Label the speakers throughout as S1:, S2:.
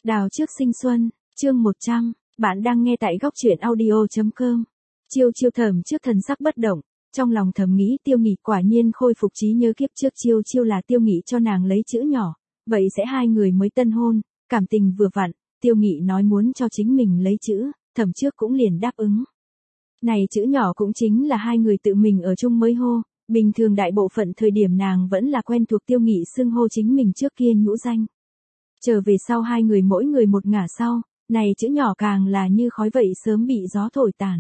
S1: Đào trước sinh xuân, chương 100, bạn đang nghe tại góc truyện audio.com. Chiêu chiêu thầm trước thần sắc bất động, trong lòng thầm nghĩ Tiêu Nghị quả nhiên khôi phục trí nhớ kiếp trước. Chiêu chiêu là Tiêu Nghị cho nàng lấy chữ nhỏ, vậy sẽ hai người mới tân hôn, cảm tình vừa vặn, Tiêu Nghị nói muốn cho chính mình lấy chữ, thầm trước cũng liền đáp ứng. Này chữ nhỏ cũng chính là hai người tự mình ở chung mới hô, bình thường đại bộ phận thời điểm nàng vẫn là quen thuộc Tiêu Nghị xưng hô chính mình trước kia nhũ danh. Trở về sau hai người mỗi người một ngả sau, này chữ nhỏ càng là như khói vậy sớm bị gió thổi tàn.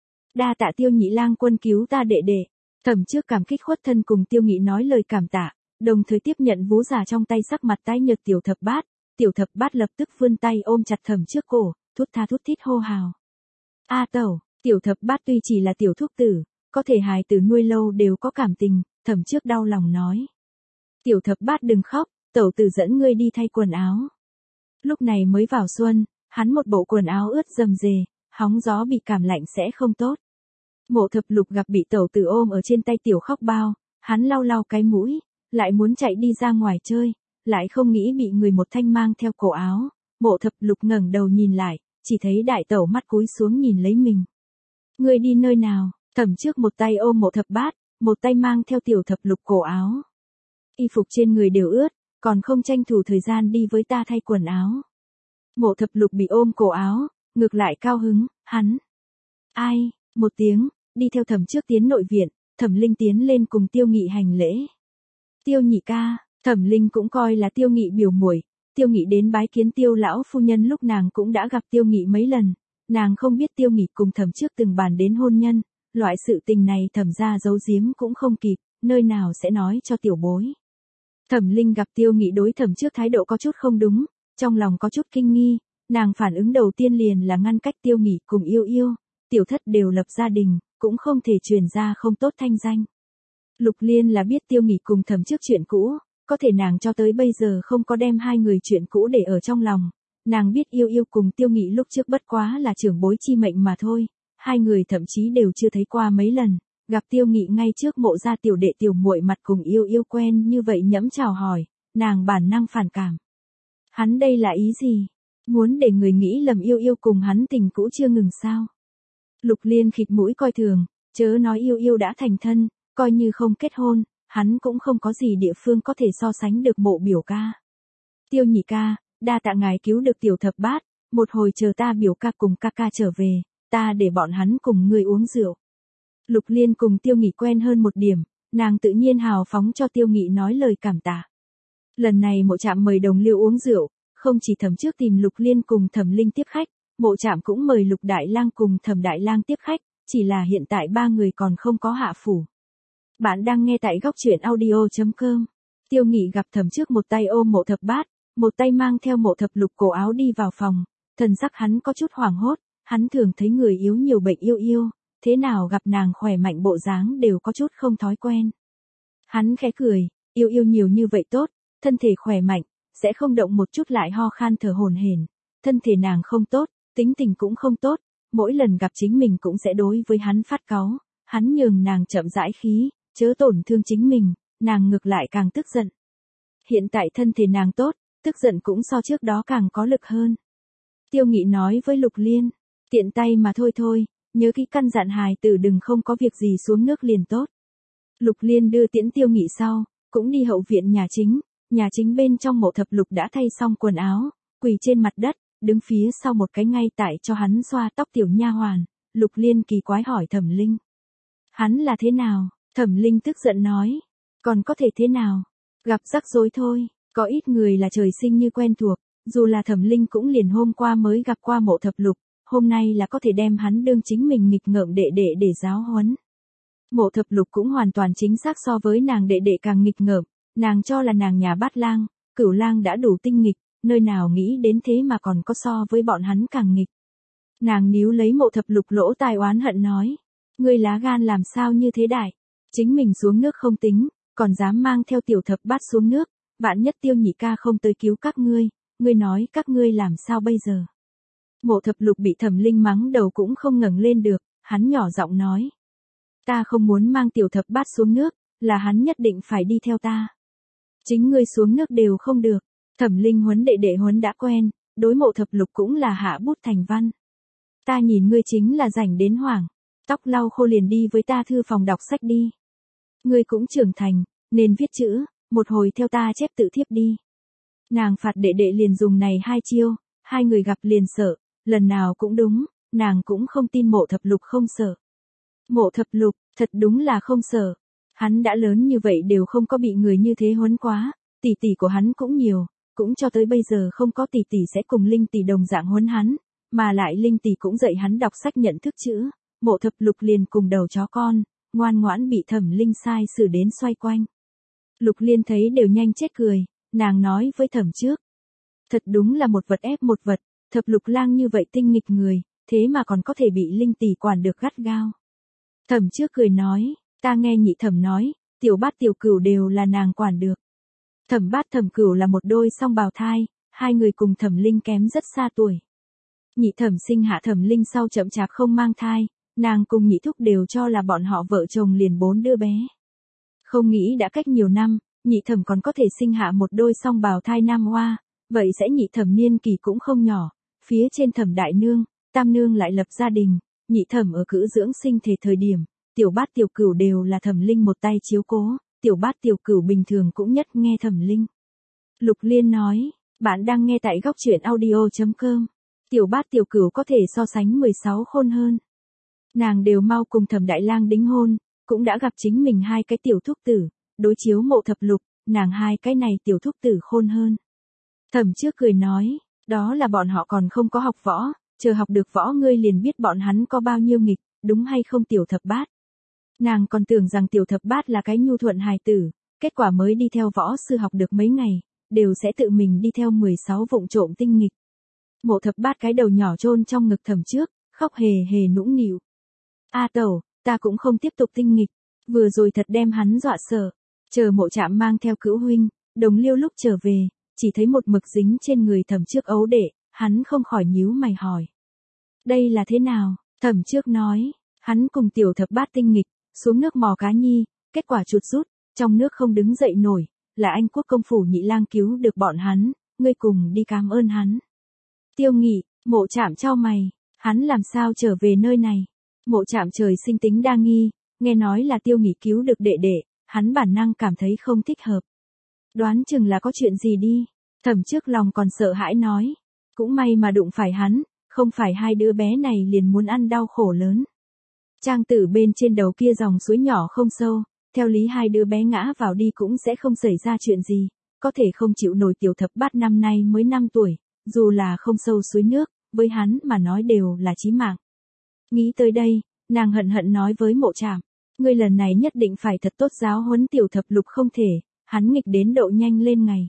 S1: Đa tạ Tiêu Nhị lang quân cứu ta đệ đệ. Thẩm trước cảm kích khuất thân cùng Tiêu Nghị nói lời cảm tạ, đồng thời tiếp nhận vú giả trong tay sắc mặt tái nhợt Tiểu Thập Bát lập tức vươn tay ôm chặt Thẩm trước cổ, thút tha thút thít hô hào. A tẩu, Tiểu Thập Bát tuy chỉ là tiểu thuốc tử, có thể hài tử nuôi lâu đều có cảm tình, Thẩm trước đau lòng nói. Tiểu Thập Bát đừng khóc, tẩu tử dẫn ngươi đi thay quần áo. Lúc này mới vào xuân, hắn một bộ quần áo ướt rầm rề, hóng gió bị cảm lạnh sẽ không tốt. Mộ Thập Lục gặp bị tẩu tử ôm ở trên tay tiểu khóc bao, hắn lau lau cái mũi, lại muốn chạy đi ra ngoài chơi, lại không nghĩ bị người một thanh mang theo cổ áo. Mộ Thập Lục ngẩng đầu nhìn lại, chỉ thấy đại tẩu mắt cúi xuống nhìn lấy mình. Ngươi đi nơi nào? Thẩm trước một tay ôm Mộ Thập Bát, một tay mang theo Tiểu Thập Lục cổ áo. Y phục trên người đều ướt, còn không tranh thủ thời gian đi với ta thay quần áo. Mộ Thập Lục bị ôm cổ áo, ngược lại cao hứng, hắn. Ai, một tiếng, đi theo Thẩm trước tiến nội viện, Thẩm Linh tiến lên cùng Tiêu Nghị hành lễ. Tiêu Nhị ca, Thẩm Linh cũng coi là Tiêu Nghị biểu muội. Tiêu Nghị đến bái kiến Tiêu lão phu nhân lúc nàng cũng đã gặp Tiêu Nghị mấy lần, nàng không biết Tiêu Nghị cùng Thẩm trước từng bàn đến hôn nhân, loại sự tình này Thẩm gia giấu giếm cũng không kịp, nơi nào sẽ nói cho tiểu bối. Thẩm Linh gặp Tiêu Nghị đối Thẩm trước thái độ có chút không đúng, trong lòng có chút kinh nghi, nàng phản ứng đầu tiên liền là ngăn cách Tiêu Nghị cùng Yêu Yêu, tiểu thất đều lập gia đình, cũng không thể truyền ra không tốt thanh danh. Lục Liên là biết Tiêu Nghị cùng Thẩm trước chuyện cũ, có thể nàng cho tới bây giờ không có đem hai người chuyện cũ để ở trong lòng, nàng biết Yêu Yêu cùng Tiêu Nghị lúc trước bất quá là trưởng bối chi mệnh mà thôi, hai người thậm chí đều chưa thấy qua mấy lần. Gặp Tiêu Nghị ngay trước mộ gia tiểu đệ tiểu muội mặt cùng Yêu Yêu quen như vậy nhẫm chào hỏi, nàng bản năng phản cảm. Hắn đây là ý gì? Muốn để người nghĩ lầm Yêu Yêu cùng hắn tình cũ chưa ngừng sao? Lục Liên khịt mũi coi thường, chớ nói Yêu Yêu đã thành thân, coi như không kết hôn, hắn cũng không có gì địa phương có thể so sánh được Mộ biểu ca. Tiêu Nhị ca, đa tạ ngài cứu được Tiểu Thập Bát, một hồi chờ ta biểu ca cùng ca ca trở về, ta để bọn hắn cùng ngươi uống rượu. Lục Liên cùng Tiêu Nghị quen hơn một điểm, nàng tự nhiên hào phóng cho Tiêu Nghị nói lời cảm tạ. Lần này Mộ Trạm mời đồng liêu uống rượu, không chỉ Thẩm trước tìm Lục Liên cùng Thẩm Linh tiếp khách, Mộ Trạm cũng mời Lục Đại Lang cùng Thẩm Đại Lang tiếp khách, chỉ là hiện tại ba người còn không có hạ phủ. Bạn đang nghe tại góc truyện audio.com. Tiêu Nghị gặp Thẩm trước một tay ôm Mộ Thập Bát, một tay mang theo Mộ Thập Lục cổ áo đi vào phòng, thần sắc hắn có chút hoảng hốt, hắn thường thấy người yếu nhiều bệnh Yêu Yêu, thế nào gặp nàng khỏe mạnh bộ dáng đều có chút không thói quen. Hắn khẽ cười, Yêu Yêu nhiều như vậy tốt, thân thể khỏe mạnh, sẽ không động một chút lại ho khan thở hổn hển, thân thể nàng không tốt, tính tình cũng không tốt, mỗi lần gặp chính mình cũng sẽ đối với hắn phát cáu, hắn nhường nàng chậm rãi khí, chớ tổn thương chính mình, nàng ngược lại càng tức giận. Hiện tại thân thể nàng tốt, tức giận cũng so trước đó càng có lực hơn. Tiêu Nghị nói với Lục Liên, tiện tay mà thôi, nhớ kỹ căn dặn hài tử đừng không có việc gì xuống nước liền tốt. Lục Liên đưa tiễn Tiêu Nghị sau, cũng đi hậu viện nhà chính bên trong Mộ Thập Lục đã thay xong quần áo, quỳ trên mặt đất, đứng phía sau một cái ngay tại cho hắn xoa tóc tiểu nha hoàn. Lục Liên kỳ quái hỏi Thẩm Linh. Hắn là thế nào? Thẩm Linh tức giận nói. Còn có thể thế nào? Gặp rắc rối thôi, có ít người là trời sinh như quen thuộc, dù là Thẩm Linh cũng liền hôm qua mới gặp qua Mộ Thập Lục, hôm nay là có thể đem hắn đương chính mình nghịch ngợm đệ đệ để giáo huấn. Mộ Thập Lục cũng hoàn toàn chính xác so với nàng đệ đệ càng nghịch ngợm, nàng cho là nàng nhà Bát Lang, Cửu Lang đã đủ tinh nghịch, nơi nào nghĩ đến thế mà còn có so với bọn hắn càng nghịch. Nàng níu lấy Mộ Thập Lục lỗ tai oán hận nói, ngươi lá gan làm sao như thế đại, chính mình xuống nước không tính, còn dám mang theo Tiểu Thập Bát xuống nước, vạn nhất Tiêu Nhị ca không tới cứu các ngươi nói các ngươi làm sao bây giờ? Mộ Thập Lục bị Thẩm Linh mắng đầu cũng không ngẩng lên được, hắn nhỏ giọng nói. Ta không muốn mang Tiểu Thập Bát xuống nước, là hắn nhất định phải đi theo ta. Chính ngươi xuống nước đều không được, Thẩm Linh huấn đệ đệ huấn đã quen, đối Mộ Thập Lục cũng là hạ bút thành văn. Ta nhìn ngươi chính là rảnh đến hoảng, tóc lau khô liền đi với ta thư phòng đọc sách đi. Ngươi cũng trưởng thành, nên viết chữ, một hồi theo ta chép tự thiếp đi. Nàng phạt đệ đệ liền dùng này hai chiêu, hai người gặp liền sợ, lần nào cũng đúng, nàng cũng không tin Mộ Thập Lục không sợ. Mộ Thập Lục, thật đúng là không sợ. Hắn đã lớn như vậy đều không có bị người như thế huấn quá, tỷ tỷ của hắn cũng nhiều, cũng cho tới bây giờ không có tỷ tỷ sẽ cùng Linh tỷ đồng dạng huấn hắn, mà lại Linh tỷ cũng dạy hắn đọc sách nhận thức chữ. Mộ Thập Lục liền cùng đầu chó con, ngoan ngoãn bị Thẩm Linh sai xử đến xoay quanh. Lục Liên thấy đều nhanh chết cười, nàng nói với Thẩm Trước. Thật đúng là một vật ép một vật, Thập Lục lang như vậy tinh nghịch người, thế mà còn có thể bị Linh tỷ quản được gắt gao. Thẩm Trước cười nói, ta nghe nhị thẩm nói, Tiểu Bát Tiểu Cửu đều là nàng quản được. Thẩm Bát Thẩm Cửu là một đôi song bào thai, hai người cùng Thẩm Linh kém rất xa tuổi. Nhị thẩm sinh hạ Thẩm Linh sau chậm chạp không mang thai, nàng cùng nhị thúc đều cho là bọn họ vợ chồng liền 4 đứa bé. Không nghĩ đã cách nhiều năm, nhị thẩm còn có thể sinh hạ một đôi song bào thai nam hoa, vậy sẽ nhị thẩm niên kỳ cũng không nhỏ. Phía trên Thẩm đại nương, tam nương lại lập gia đình, nhị thẩm ở cữ dưỡng sinh thể thời điểm, Tiểu Bát Tiểu Cửu đều là Thẩm Linh một tay chiếu cố, Tiểu Bát Tiểu Cửu bình thường cũng nhất nghe Thẩm Linh. Lục Liên nói, bạn đang nghe tại góc truyện audio.com. Tiểu Bát Tiểu Cửu có thể so sánh 16 khôn hơn. Nàng đều mau cùng Thẩm đại lang đính hôn, cũng đã gặp chính mình hai cái tiểu thúc tử, đối chiếu Mộ Thập Lục, nàng hai cái này tiểu thúc tử khôn hơn. Thẩm Trước cười nói, đó là bọn họ còn không có học võ, chờ học được võ ngươi liền biết bọn hắn có bao nhiêu nghịch, đúng hay không Tiểu Thập Bát. Nàng còn tưởng rằng Tiểu Thập Bát là cái nhu thuận hài tử, kết quả mới đi theo võ sư học được mấy ngày, đều sẽ tự mình đi theo 16 vụng trộm tinh nghịch. Mộ Thập Bát cái đầu nhỏ chôn trong ngực Thẩm Trước, khóc hề hề nũng nịu. A tẩu, ta cũng không tiếp tục tinh nghịch, vừa rồi thật đem hắn dọa sợ. Chờ Mộ Trạm mang theo Cữu huynh, Đồng Liêu lúc trở về, chỉ thấy một mực dính trên người Thẩm Trước ấu đệ, hắn không khỏi nhíu mày hỏi. Đây là thế nào? Thẩm Trước nói, hắn cùng Tiểu Thập Bát tinh nghịch, xuống nước mò cá nhi, kết quả chuột rút, trong nước không đứng dậy nổi, là Anh Quốc công phủ nhị lang cứu được bọn hắn, ngươi cùng đi cảm ơn hắn. Tiêu Nghị, Mộ Trạm chau mày, hắn làm sao trở về nơi này? Mộ Trạm trời sinh tính đa nghi, nghe nói là Tiêu Nghị cứu được đệ đệ, hắn bản năng cảm thấy không thích hợp. Đoán chừng là có chuyện gì đi. Thẩm Trước lòng còn sợ hãi nói, cũng may mà đụng phải hắn, không phải hai đứa bé này liền muốn ăn đau khổ lớn. Trang tử bên trên đầu kia dòng suối nhỏ không sâu, theo lý hai đứa bé ngã vào đi cũng sẽ không xảy ra chuyện gì, có thể không chịu nổi Tiểu Thập Bát năm nay mới 5 tuổi, dù là không sâu suối nước, với hắn mà nói đều là chí mạng. Nghĩ tới đây, nàng hận hận nói với Mộ Trạm, ngươi lần này nhất định phải thật tốt giáo huấn Tiểu Thập Lục không thể, hắn nghịch đến độ nhanh lên ngày.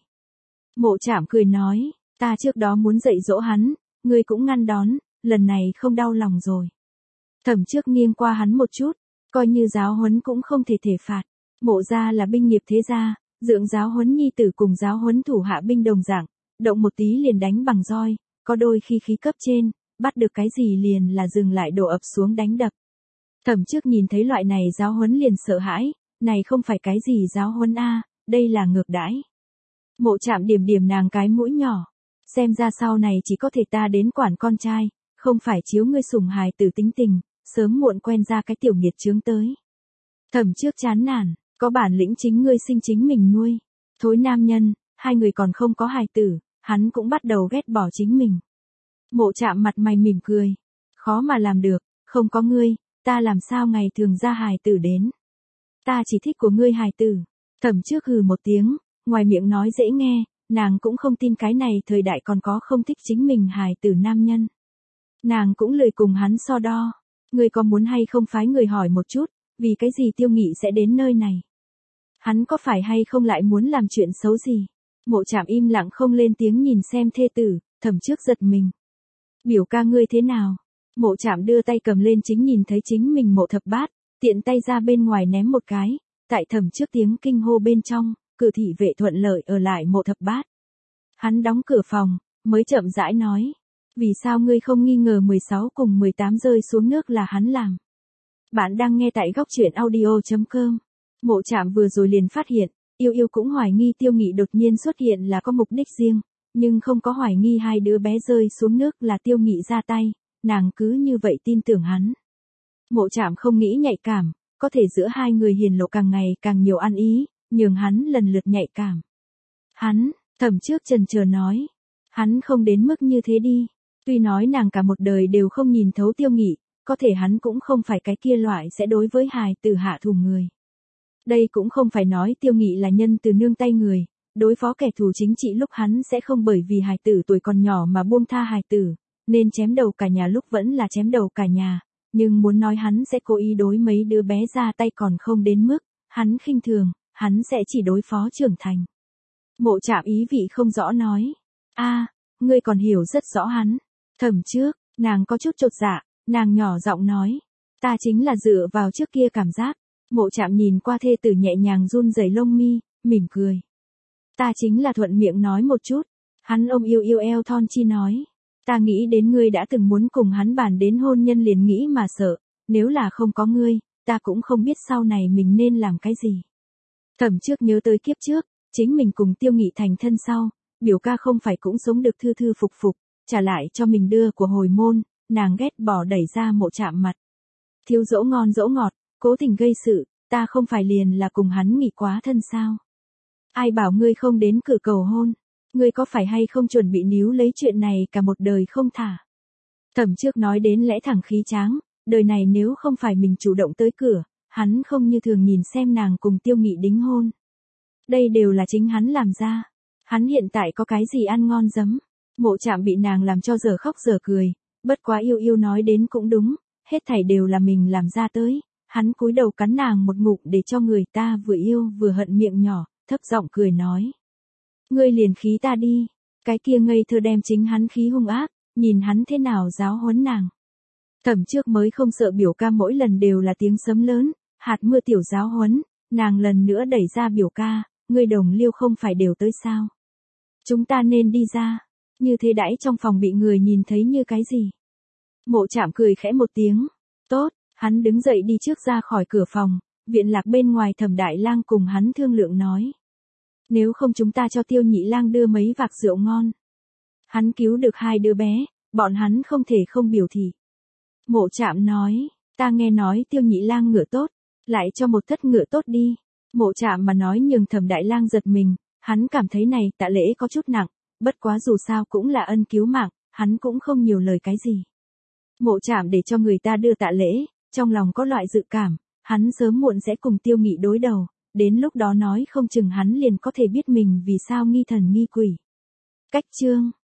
S1: Mộ Trạm cười nói, ta trước đó muốn dạy dỗ hắn, ngươi cũng ngăn đón, lần này không đau lòng rồi. Thẩm Trước nghiêng qua hắn một chút, coi như giáo huấn cũng không thể thể phạt. Mộ gia là binh nghiệp thế gia, dưỡng giáo huấn nhi tử cùng giáo huấn thủ hạ binh đồng dạng, động một tí liền đánh bằng roi, có đôi khi khí cấp trên, bắt được cái gì liền là dừng lại đổ ập xuống đánh đập. Thẩm Trước nhìn thấy loại này giáo huấn liền sợ hãi, này không phải cái gì giáo huấn a, đây là ngược đãi. Mộ Trạm điểm điểm nàng cái mũi nhỏ, xem ra sau này chỉ có thể ta đến quản con trai, không phải chiếu ngươi sủng hài tử tính tình, sớm muộn quen ra cái tiểu nghiệt chướng tới. Thẩm Trước chán nản, có bản lĩnh chính ngươi sinh chính mình nuôi. Thối nam nhân, hai người còn không có hài tử, hắn cũng bắt đầu ghét bỏ chính mình. Mộ Trạm mặt mày mỉm cười, khó mà làm được, không có ngươi, ta làm sao ngày thường ra hài tử đến. Ta chỉ thích của ngươi hài tử. Thẩm Trước hừ một tiếng, ngoài miệng nói dễ nghe, nàng cũng không tin cái này thời đại còn có không thích chính mình hài tử nam nhân. Nàng cũng lười cùng hắn so đo. Ngươi có muốn hay không phái người hỏi một chút, vì cái gì Tiêu Nghị sẽ đến nơi này? Hắn có phải hay không lại muốn làm chuyện xấu gì? Mộ Trạm im lặng không lên tiếng nhìn xem thê tử, Thẩm Trước giật mình. Biểu ca ngươi thế nào? Mộ Trạm đưa tay cầm lên chính nhìn thấy chính mình Mộ Thập Bát, tiện tay ra bên ngoài ném một cái, tại Thẩm Trước tiếng kinh hô bên trong, cửa thị vệ thuận lợi ở lại Mộ Thập Bát. Hắn đóng cửa phòng, mới chậm rãi nói. Vì sao ngươi không nghi ngờ 16 cùng 18 rơi xuống nước là hắn làm? Bạn đang nghe tại góc truyện audio.com. Mộ Trạm vừa rồi liền phát hiện, Yêu Yêu cũng hoài nghi Tiêu Nghị đột nhiên xuất hiện là có mục đích riêng, nhưng không có hoài nghi hai đứa bé rơi xuống nước là Tiêu Nghị ra tay, nàng cứ như vậy tin tưởng hắn. Mộ Trạm không nghĩ nhạy cảm, có thể giữa hai người hiển lộ càng ngày càng nhiều ăn ý, nhường hắn lần lượt nhạy cảm. Hắn, Thẩm Trước chần chờ nói, hắn không đến mức như thế đi. Tuy nói nàng cả một đời đều không nhìn thấu Tiêu Nghị, có thể hắn cũng không phải cái kia loại sẽ đối với hài tử hạ thủ người. Đây cũng không phải nói Tiêu Nghị là nhân từ nương tay người, đối phó kẻ thù chính trị lúc hắn sẽ không bởi vì hài tử tuổi còn nhỏ mà buông tha hài tử, nên chém đầu cả nhà lúc vẫn là chém đầu cả nhà, nhưng muốn nói hắn sẽ cố ý đối mấy đứa bé ra tay còn không đến mức, hắn khinh thường, hắn sẽ chỉ đối phó trưởng thành. Mộ Trạm ý vị không rõ nói, ngươi còn hiểu rất rõ hắn. Thẩm Trước, nàng có chút chột dạ, nàng nhỏ giọng nói, ta chính là dựa vào trước kia cảm giác. Mộ Trạm nhìn qua thê tử nhẹ nhàng run rẩy lông mi, mỉm cười. Ta chính là thuận miệng nói một chút. Hắn ôm yêu eo thon chi nói, ta nghĩ đến ngươi đã từng muốn cùng hắn bàn đến hôn nhân liền nghĩ mà sợ, nếu là không có ngươi, ta cũng không biết sau này mình nên làm cái gì. Thẩm Trước nhớ tới kiếp trước, chính mình cùng Tiêu Nghị thành thân sau, biểu ca không phải cũng sống được thư thư phục phục, trả lại cho mình đưa của hồi môn, nàng ghét bỏ đẩy ra Mộ Trạm mặt. Thiếu dỗ ngon dỗ ngọt, cố tình gây sự, ta không phải liền là cùng hắn nghỉ quá thân sao? Ai bảo ngươi không đến cửa cầu hôn? Ngươi có phải hay không chuẩn bị níu lấy chuyện này cả một đời không thả? Thẩm Trước nói đến lẽ thẳng khí tráng, đời này nếu không phải mình chủ động tới cửa, hắn không như thường nhìn xem nàng cùng Tiêu Nghị đính hôn. Đây đều là chính hắn làm ra. Hắn hiện tại có cái gì ăn ngon giấm? Mộ Trạm bị nàng làm cho giờ khóc giờ cười, bất quá yêu nói đến cũng đúng, hết thảy đều là mình làm ra tới. Hắn cúi đầu cắn nàng một ngụm để cho người ta vừa yêu vừa hận miệng nhỏ, thấp giọng cười nói. Ngươi liền khí ta đi. Cái kia ngây thơ đem chính hắn khí hung ác, nhìn hắn thế nào giáo huấn nàng. Thẩm Trước mới không sợ biểu ca mỗi lần đều là tiếng sấm lớn, hạt mưa tiểu giáo huấn, nàng lần nữa đẩy ra biểu ca, ngươi Đồng Liêu không phải đều tới sao? Chúng ta nên đi ra, như thế đãi trong phòng bị người nhìn thấy như cái gì? Mộ Trạm cười khẽ một tiếng, tốt, hắn đứng dậy đi trước ra khỏi cửa phòng, viện lạc bên ngoài Thẩm Đại Lang cùng hắn thương lượng nói. Nếu không chúng ta cho Tiêu Nhị Lang đưa mấy vạc rượu ngon. Hắn cứu được hai đứa bé, bọn hắn không thể không biểu thị. Mộ Trạm nói, ta nghe nói Tiêu Nhị Lang ngựa tốt, lại cho một thất ngựa tốt đi. Mộ Trạm mà nói nhường Thẩm Đại Lang giật mình, hắn cảm thấy này tạ lễ có chút nặng, bất quá dù sao cũng là ân cứu mạng, hắn cũng không nhiều lời cái gì. Mộ Trạm để cho người ta đưa tạ lễ, trong lòng có loại dự cảm, hắn sớm muộn sẽ cùng Tiêu Nghị đối đầu, đến lúc đó nói không chừng hắn liền có thể biết mình vì sao nghi thần nghi quỷ. Cách chương